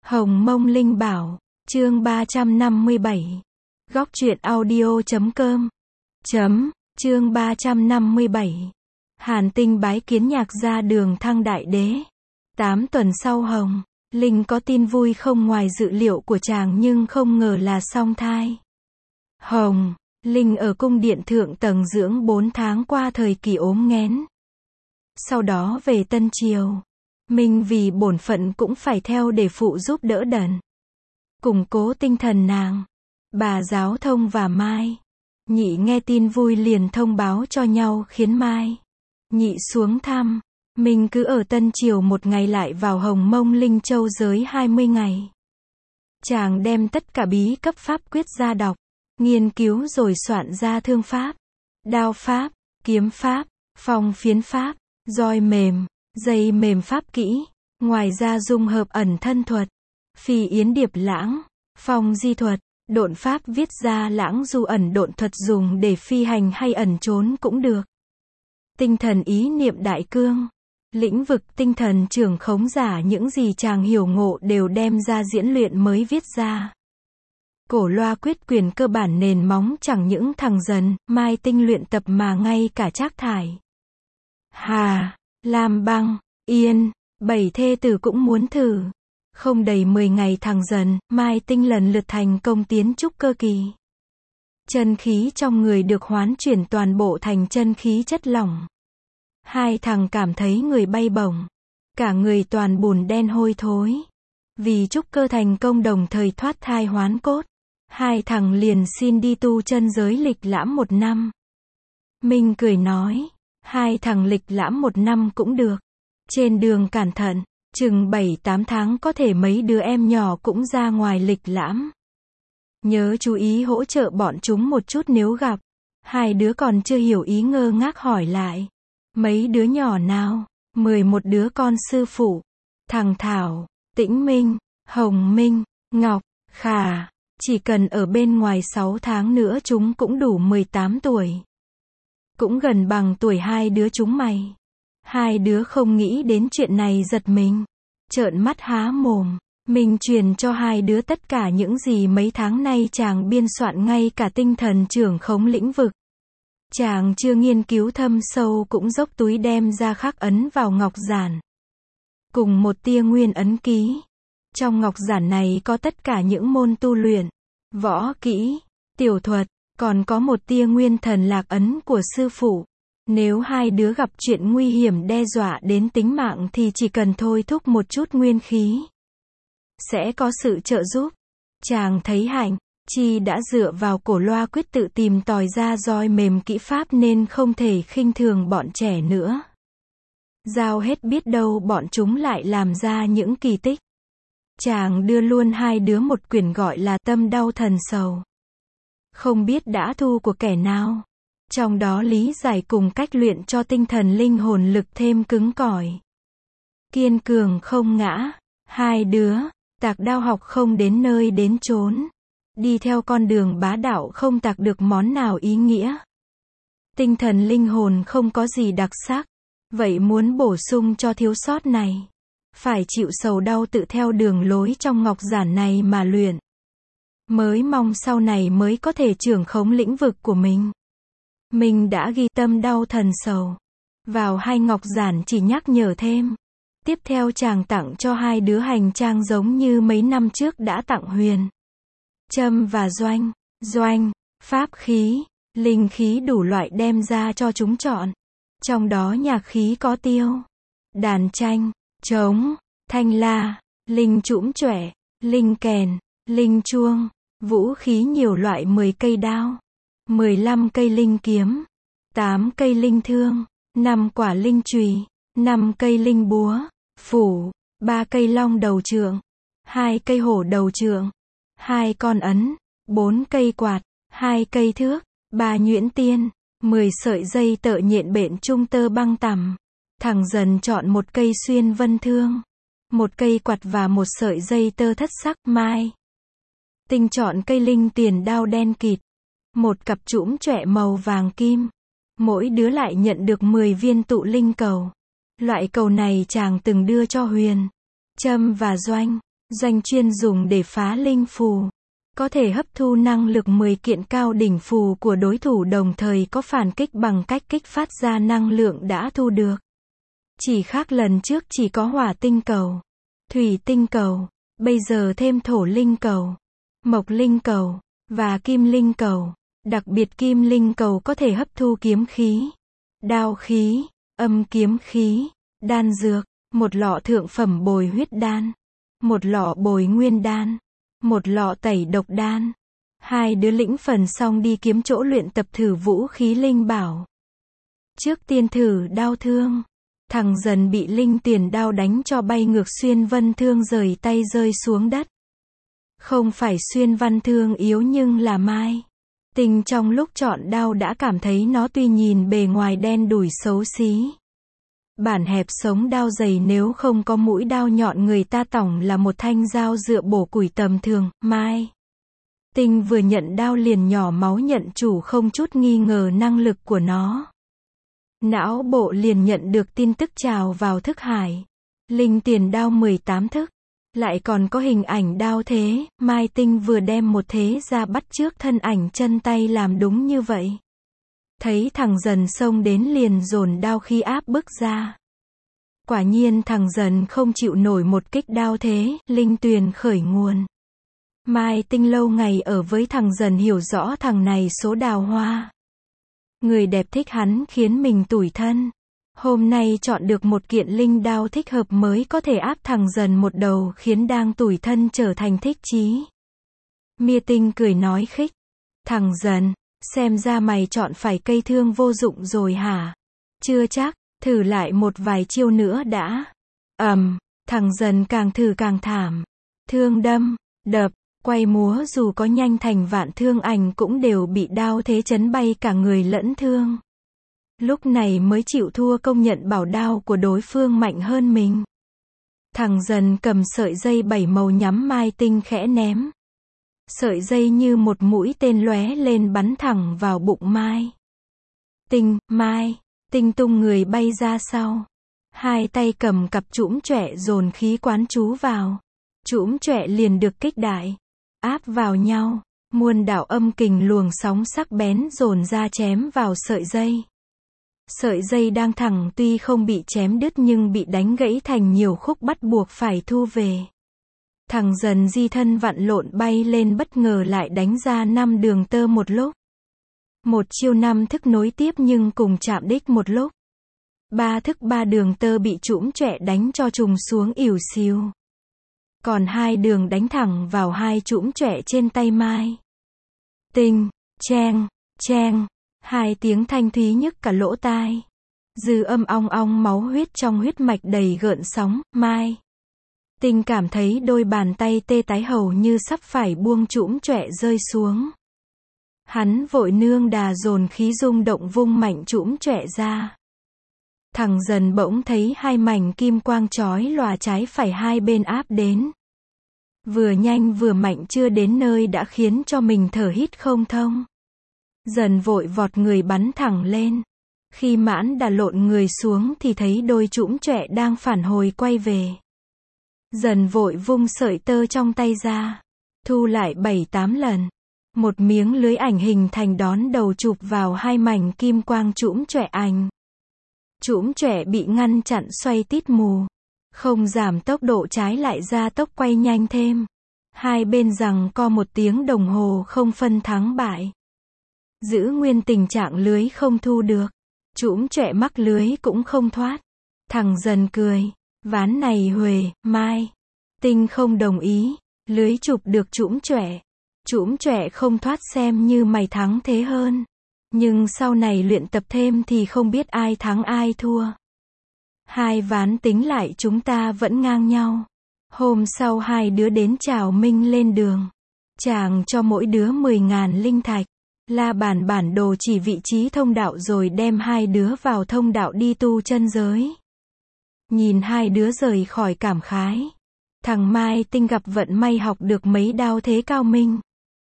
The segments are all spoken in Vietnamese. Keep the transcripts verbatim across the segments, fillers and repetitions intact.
Hồng Mông Linh Bảo, chương ba trăm năm mươi bảy. Góc truyện audio chấm com. Chấm, chương ba trăm năm mươi bảy. Hàn Tinh bái kiến nhạc gia Đường Thăng đại đế. Tám tuần sau Hồng Linh có tin vui không ngoài dự liệu của chàng nhưng không ngờ là song thai. Hồng Linh ở cung điện thượng tầng dưỡng bốn tháng qua thời kỳ ốm nghén. Sau đó về Tân Triều. Mình vì bổn phận cũng phải theo để phụ giúp đỡ đần. Củng cố tinh thần nàng. Bà Giáo Thông và Mai Nhị nghe tin vui liền thông báo cho nhau khiến Mai Nhị xuống thăm. Mình cứ ở Tân Triều một ngày lại vào Hồng Mông Linh Châu giới hai mươi ngày. Chàng đem tất cả bí cấp pháp quyết ra đọc, nghiên cứu rồi soạn ra thương pháp, đao pháp, kiếm pháp, phong phiến pháp, roi mềm, dây mềm pháp kỹ. Ngoài ra dung hợp ẩn thân thuật, phi yến điệp lãng, phong di thuật, độn pháp viết ra lãng du ẩn độn thuật dùng để phi hành hay ẩn trốn cũng được. Tinh thần ý niệm đại cương, lĩnh vực tinh thần trưởng khống giả, những gì chàng hiểu ngộ đều đem ra diễn luyện mới viết ra. Cổ loa quyết quyền cơ bản nền móng chẳng những thằng Dần, Mai Tinh luyện tập mà ngay cả Trác Thải, Hà, Lam Băng, Yên, bảy thê tử cũng muốn thử. Không đầy mười ngày thằng Dần, Mai Tinh lần lượt thành công tiến trúc cơ kỳ. Chân khí trong người được hoán chuyển toàn bộ thành chân khí chất lỏng. Hai thằng cảm thấy người bay bổng. Cả người toàn bùn đen hôi thối. Vì trúc cơ thành công đồng thời thoát thai hoán cốt. Hai thằng liền xin đi tu chân giới lịch lãm một năm. Minh cười nói, hai thằng lịch lãm một năm cũng được. Trên đường cẩn thận, chừng bảy tám tháng có thể mấy đứa em nhỏ cũng ra ngoài lịch lãm. Nhớ chú ý hỗ trợ bọn chúng một chút nếu gặp. Hai đứa còn chưa hiểu ý ngơ ngác hỏi lại. Mấy đứa nhỏ nào? Mười một đứa con sư phụ. Thằng Thảo, Tĩnh Minh, Hồng Minh, Ngọc, Khả. Chỉ cần ở bên ngoài sáu tháng nữa chúng cũng đủ mười tám tuổi. Cũng gần bằng tuổi hai đứa chúng mày. Hai đứa không nghĩ đến chuyện này giật mình. Trợn mắt há mồm. Mình truyền cho hai đứa tất cả những gì mấy tháng nay chàng biên soạn, ngay cả tinh thần trưởng khống lĩnh vực. Chàng chưa nghiên cứu thâm sâu cũng dốc túi đem ra khắc ấn vào ngọc giản. Cùng một tia nguyên ấn ký. Trong ngọc giản này có tất cả những môn tu luyện, võ kỹ, tiểu thuật, còn có một tia nguyên thần lạc ấn của sư phụ. Nếu hai đứa gặp chuyện nguy hiểm đe dọa đến tính mạng thì chỉ cần thôi thúc một chút nguyên khí, sẽ có sự trợ giúp. Chàng thấy hạnh, chi đã dựa vào cổ loa quyết tự tìm tòi ra roi mềm kỹ pháp nên không thể khinh thường bọn trẻ nữa. Giao hết biết đâu bọn chúng lại làm ra những kỳ tích. Chàng đưa luôn hai đứa một quyển gọi là Tâm Đau Thần Sầu. Không biết đã thu của kẻ nào. Trong đó lý giải cùng cách luyện cho tinh thần linh hồn lực thêm cứng cỏi, kiên cường không ngã. Hai đứa tạc đao học không đến nơi đến chốn, đi theo con đường bá đạo không tạc được món nào ý nghĩa. Tinh thần linh hồn không có gì đặc sắc. Vậy muốn bổ sung cho thiếu sót này, phải chịu sầu đau tự theo đường lối trong ngọc giản này mà luyện. Mới mong sau này mới có thể trưởng khống lĩnh vực của mình. Mình đã ghi Tâm Đau Thần Sầu vào hai ngọc giản, chỉ nhắc nhở thêm. Tiếp theo chàng tặng cho hai đứa hành trang giống như mấy năm trước đã tặng Huyền, Trâm và Doanh. Doanh, pháp khí, linh khí đủ loại đem ra cho chúng chọn. Trong đó nhạc khí có tiêu, đàn tranh, trống, thanh la, linh trũm chỏe, linh kèn, linh chuông. Vũ khí nhiều loại, mười cây đao, mười lăm cây linh kiếm, tám cây linh thương, năm quả linh chùy, năm cây linh búa, phủ, ba cây long đầu trượng, hai cây hổ đầu trượng, hai con ấn, bốn cây quạt, hai cây thước, ba nhuyễn tiên, mười sợi dây tợ nhện bện trung tơ băng tằm. Thằng Dần chọn một cây xuyên vân thương, một cây quạt và một sợi dây tơ thất sắc. Mai Tinh chọn cây linh tiền đao đen kịt, một cặp trũm chỏe màu vàng kim. Mỗi đứa lại nhận được mười viên tụ linh cầu. Loại cầu này chàng từng đưa cho Huyền, Trâm và Doanh. Doanh chuyên dùng để phá linh phù. Có thể hấp thu năng lực mười kiện cao đỉnh phù của đối thủ đồng thời có phản kích bằng cách kích phát ra năng lượng đã thu được. Chỉ khác lần trước chỉ có hỏa tinh cầu, thủy tinh cầu, bây giờ thêm thổ linh cầu, mộc linh cầu, và kim linh cầu. Đặc biệt kim linh cầu có thể hấp thu kiếm khí, đao khí, âm kiếm khí, đan dược, một lọ thượng phẩm bồi huyết đan, một lọ bồi nguyên đan, một lọ tẩy độc đan. Hai đứa lĩnh phần xong đi kiếm chỗ luyện tập thử vũ khí linh bảo. Trước tiên thử đao thương. Thằng dần bị linh tiền đao đánh cho bay ngược xuyên vân thương rời tay rơi xuống đất. Không phải xuyên văn thương yếu nhưng là Mai Tinh trong lúc chọn đao đã cảm thấy nó tuy nhìn bề ngoài đen đủi xấu xí. Bản hẹp sống đao dày nếu không có mũi đao nhọn người ta tỏng là một thanh dao dựa bổ củi tầm thường. Mai Tinh vừa nhận đao liền nhỏ máu nhận chủ không chút nghi ngờ năng lực của nó. Não bộ liền nhận được tin tức trào vào thức hải. Linh tiền đao mười tám thức. Lại còn có hình ảnh đao thế. Mai Tinh vừa đem một thế ra bắt chước thân ảnh chân tay làm đúng như vậy. Thấy thằng dần xông đến liền dồn đao khí áp bức ra. Quả nhiên thằng dần không chịu nổi một kích đao thế. Linh tuyền khởi nguồn. Mai Tinh lâu ngày ở với thằng dần hiểu rõ thằng này số đào hoa. Người đẹp thích hắn khiến mình tủi thân. Hôm nay chọn được một kiện linh đao thích hợp mới có thể áp thằng dần một đầu khiến đang tủi thân trở thành thích chí. Mia Tinh cười nói khích. Thằng dần, xem ra mày chọn phải cây thương vô dụng rồi hả? Chưa chắc, thử lại một vài chiêu nữa đã. Ầm, um, thằng dần càng thử càng thảm. Thương đâm, đập, quay múa dù có nhanh thành vạn thương ảnh cũng đều bị đao thế chấn bay cả người lẫn thương. Lúc này mới chịu thua công nhận bảo đao của đối phương mạnh hơn mình. Thằng dần cầm sợi dây bảy màu nhắm Mai Tinh khẽ ném. Sợi dây như một mũi tên lóe lên bắn thẳng vào bụng Mai Tinh. Mai Tinh tung người bay ra sau. Hai tay cầm cặp trũm chọe dồn khí quán chú vào. Trũm chọe liền được kích đại. Áp vào nhau. Muôn đạo âm kình luồng sóng sắc bén dồn ra chém vào sợi dây. Sợi dây đang thẳng tuy không bị chém đứt nhưng bị đánh gãy thành nhiều khúc bắt buộc phải thu về. Thằng dần di thân vặn lộn bay lên bất ngờ lại đánh ra năm đường tơ một lúc. Một chiêu năm thức nối tiếp nhưng cùng chạm đích một lúc. Ba thức ba đường tơ bị trũm chọe đánh cho trùng xuống ỉu xìu. Còn hai đường đánh thẳng vào hai trũm chọe trên tay Mai Tinh. Cheng, cheng. Hai tiếng thanh thúy nhức cả lỗ tai. Dư âm ong ong máu huyết trong huyết mạch đầy gợn sóng. Mai Tinh cảm thấy đôi bàn tay tê tái hầu như sắp phải buông trũm chọe rơi xuống. Hắn vội nương đà dồn khí rung động vung mạnh trũm chọe ra. Thằng dần bỗng thấy hai mảnh kim quang chói lòa trái phải hai bên áp đến. Vừa nhanh vừa mạnh chưa đến nơi đã khiến cho mình thở hít không thông. Dần vội vọt người bắn thẳng lên. Khi mãn đà lộn người xuống thì thấy đôi trũm chọe đang phản hồi quay về. Dần vội vung sợi tơ trong tay ra. Thu lại bảy tám lần. Một miếng lưới ảnh hình thành đón đầu chụp vào hai mảnh kim quang trũm chọe ảnh. Trũm chọe bị ngăn chặn xoay tít mù. Không giảm tốc độ trái lại ra tốc quay nhanh thêm. Hai bên giằng co một tiếng đồng hồ không phân thắng bại. Giữ nguyên tình trạng lưới không thu được. Trũm chọe mắc lưới cũng không thoát. Thằng dần cười. Ván này huề. Mai Tinh không đồng ý. Lưới chụp được trũm chọe. Trũm chọe không thoát xem như mày thắng thế hơn. Nhưng sau này luyện tập thêm thì không biết ai thắng ai thua. Hai ván tính lại chúng ta vẫn ngang nhau. Hôm sau hai đứa đến chào Minh lên đường. Chàng cho mỗi đứa mười ngàn linh thạch. La bàn bản đồ chỉ vị trí thông đạo rồi đem hai đứa vào thông đạo đi tu chân giới. Nhìn hai đứa rời khỏi cảm khái. Thằng Mai Tinh gặp vận may học được mấy đao thế cao minh.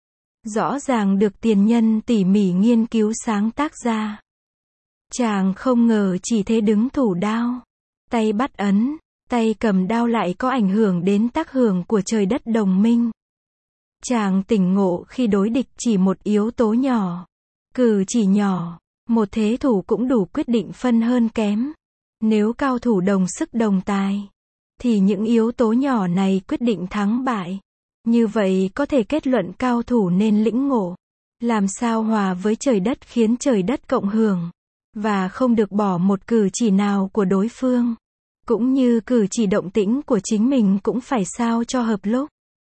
Rõ ràng được tiền nhân tỉ mỉ nghiên cứu sáng tác ra. Chàng không ngờ chỉ thế đứng thủ đao. Tay bắt ấn. tay cầm đao lại có ảnh hưởng đến tác hưởng của trời đất đồng minh. Chàng tỉnh ngộ khi đối địch chỉ một yếu tố nhỏ, cử chỉ nhỏ, một thế thủ cũng đủ quyết định phân hơn kém. Nếu cao thủ đồng sức đồng tài, thì những yếu tố nhỏ này quyết định thắng bại. Như vậy có thể kết luận cao thủ nên lĩnh ngộ, làm sao hòa với trời đất khiến trời đất cộng hưởng, và không được bỏ một cử chỉ nào của đối phương. Cũng như cử chỉ động tĩnh của chính mình cũng phải sao cho hợp lúc,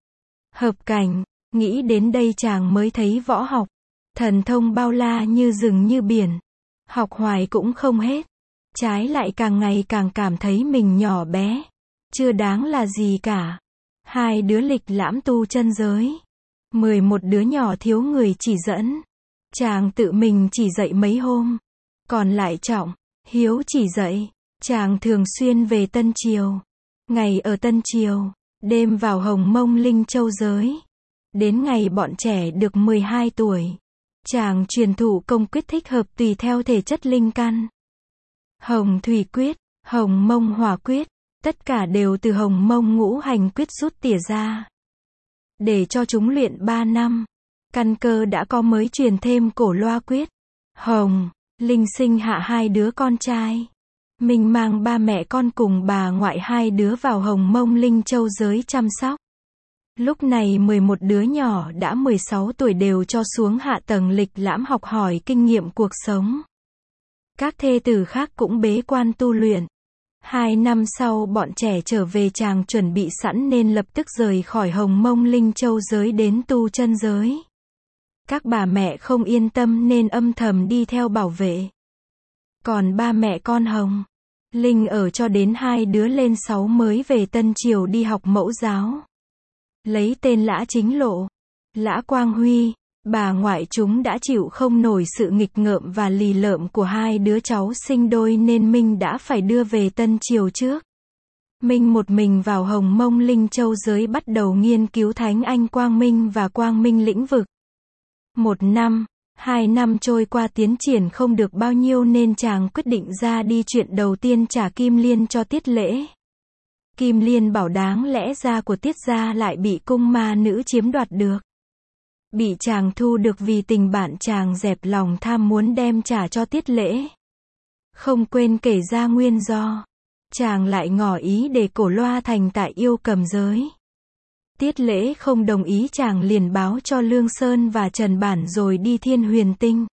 hợp cảnh. Nghĩ đến đây chàng mới thấy võ học, thần thông bao la như rừng như biển. Học hoài cũng không hết. Trái lại càng ngày càng cảm thấy mình nhỏ bé, chưa đáng là gì cả. Hai đứa lịch lãm tu chân giới, mười một đứa nhỏ thiếu người chỉ dẫn. Chàng tự mình chỉ dạy mấy hôm, còn lại Trọng, Hiếu chỉ dạy. Chàng thường xuyên về Tân Triều, ngày ở Tân Triều, đêm vào Hồng Mông Linh Châu giới. Đến ngày bọn trẻ được mười hai tuổi, chàng truyền thụ công quyết thích hợp tùy theo thể chất linh căn. Hồng Thủy Quyết, Hồng Mông Hỏa Quyết, tất cả đều từ Hồng Mông Ngũ Hành Quyết rút tỉa ra. Để cho chúng luyện ba năm, căn cơ đã có mới truyền thêm Cổ Loa Quyết. Hồng, Linh sinh hạ hai đứa con trai. Mình mang ba mẹ con cùng bà ngoại hai đứa vào Hồng Mông Linh Châu giới chăm sóc. Lúc này mười một đứa nhỏ đã mười sáu tuổi đều cho xuống hạ tầng lịch lãm học hỏi kinh nghiệm cuộc sống. Các thê tử khác cũng bế quan tu luyện. Hai năm sau bọn trẻ trở về, chàng chuẩn bị sẵn nên lập tức rời khỏi Hồng Mông Linh Châu giới đến tu chân giới. Các bà mẹ không yên tâm nên âm thầm đi theo bảo vệ. Còn ba mẹ con Hồng, Linh ở cho đến hai đứa lên sáu mới về Tân Triều đi học mẫu giáo. Lấy tên Lã Chính Lộ, Lã Quang Huy. Bà ngoại chúng đã chịu không nổi sự nghịch ngợm và lì lợm của hai đứa cháu sinh đôi nên Minh đã phải đưa về Tân Triều trước. Minh một mình vào Hồng Mông Linh Châu giới bắt đầu nghiên cứu Thánh Anh Quang Minh và Quang Minh lĩnh vực. Một năm, hai năm trôi qua tiến triển không được bao nhiêu nên chàng quyết định ra đi chuyện đầu tiên trả Kim Liên cho Tiết Lễ. Kim Liên bảo đáng lẽ ra của Tiết gia lại bị cung ma nữ chiếm đoạt được. Bị chàng thu được vì tình bạn chàng dẹp lòng tham muốn đem trả cho Tiết Lễ. Không quên kể ra nguyên do. Chàng lại ngỏ ý để Cổ Loa thành tại Yêu Cầm giới. Tiết Lễ không đồng ý, chàng liền báo cho Lương Sơn và Trần Bản rồi đi Thiên Huyền Tinh.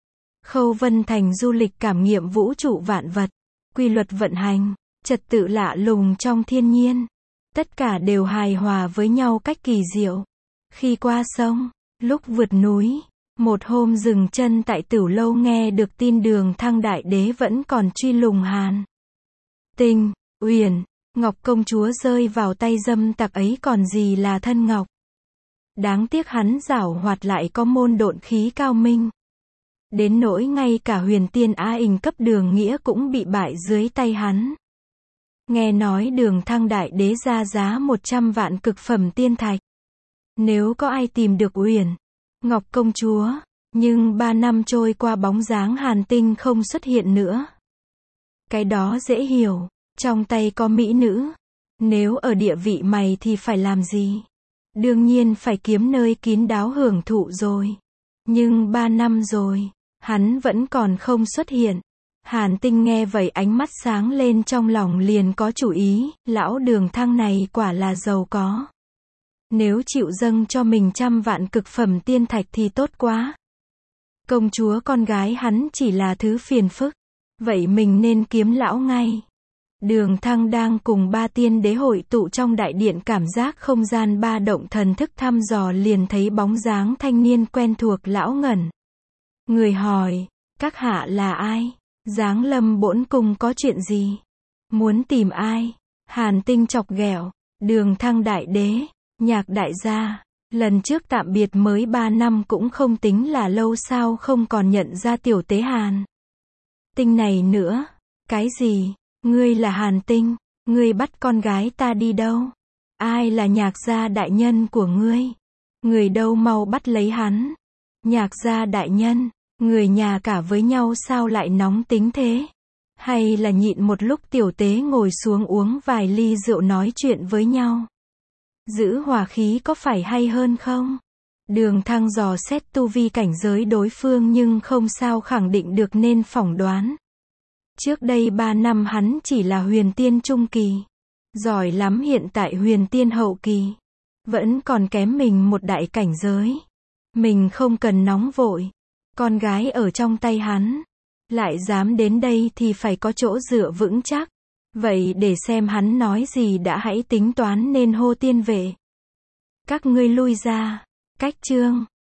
Khâu Vân Thành du lịch cảm nghiệm vũ trụ vạn vật, quy luật vận hành, trật tự lạ lùng trong thiên nhiên. Tất cả đều hài hòa với nhau cách kỳ diệu. Khi qua sông, lúc vượt núi, một hôm dừng chân tại Tửu Lâu nghe được tin Đường Thăng Đại Đế vẫn còn truy lùng Hàn Tinh, Uyển, Ngọc công chúa rơi vào tay dâm tặc ấy còn gì là thân ngọc. Đáng tiếc hắn giảo hoạt lại có môn độn khí cao minh. Đến nỗi ngay cả Huyền Tiên Á Ình cấp Đường Nghĩa cũng bị bại dưới tay hắn. Nghe nói Đường Thăng Đại Đế ra giá một trăm vạn cực phẩm tiên thạch. Nếu có ai tìm được Uyển, Ngọc công chúa, nhưng ba năm trôi qua bóng dáng Hàn Tinh không xuất hiện nữa. Cái đó dễ hiểu, trong tay có mỹ nữ. Nếu ở địa vị mày thì phải làm gì? Đương nhiên phải kiếm nơi kín đáo hưởng thụ rồi. Nhưng ba năm rồi, hắn vẫn còn không xuất hiện. Hàn Tinh nghe vậy ánh mắt sáng lên, trong lòng liền có chủ ý, lão Đường Thăng này quả là giàu có. Nếu chịu dâng cho mình trăm vạn cực phẩm tiên thạch thì tốt quá. Công chúa con gái hắn chỉ là thứ phiền phức. Vậy mình nên kiếm lão ngay. Đường Thăng đang cùng ba tiên đế hội tụ trong đại điện, cảm giác không gian ba động, thần thức thăm dò liền thấy bóng dáng thanh niên quen thuộc. Lão ngẩn. Người hỏi, các hạ là ai? Giáng lâm bổn cung có chuyện gì? Muốn tìm ai? Hàn Tinh chọc ghẹo. Đường Thăng Đại Đế, Nhạc đại gia, lần trước tạm biệt mới ba năm cũng không tính là lâu sao không còn nhận ra tiểu tế Hàn Tinh này nữa? Cái gì? Ngươi là Hàn Tinh? Ngươi bắt con gái ta đi đâu? Ai là Nhạc gia đại nhân của ngươi? Người đâu, mau bắt lấy hắn. Nhạc gia đại nhân, người nhà cả với nhau sao lại nóng tính thế? Hay là nhịn một lúc tiểu tế ngồi xuống uống vài ly rượu nói chuyện với nhau. Giữ hòa khí có phải hay hơn không? Đường Thăng dò xét tu vi cảnh giới đối phương nhưng không sao khẳng định được nên phỏng đoán. Trước đây ba năm hắn chỉ là huyền tiên trung kỳ. Giỏi lắm hiện tại huyền tiên hậu kỳ. Vẫn còn kém mình một đại cảnh giới. Mình không cần nóng vội. Con gái ở trong tay hắn. Lại dám đến đây thì phải có chỗ dựa vững chắc. Vậy để xem hắn nói gì đã, hãy tính toán nên hô tiên vệ. Các ngươi lui ra. Cách chương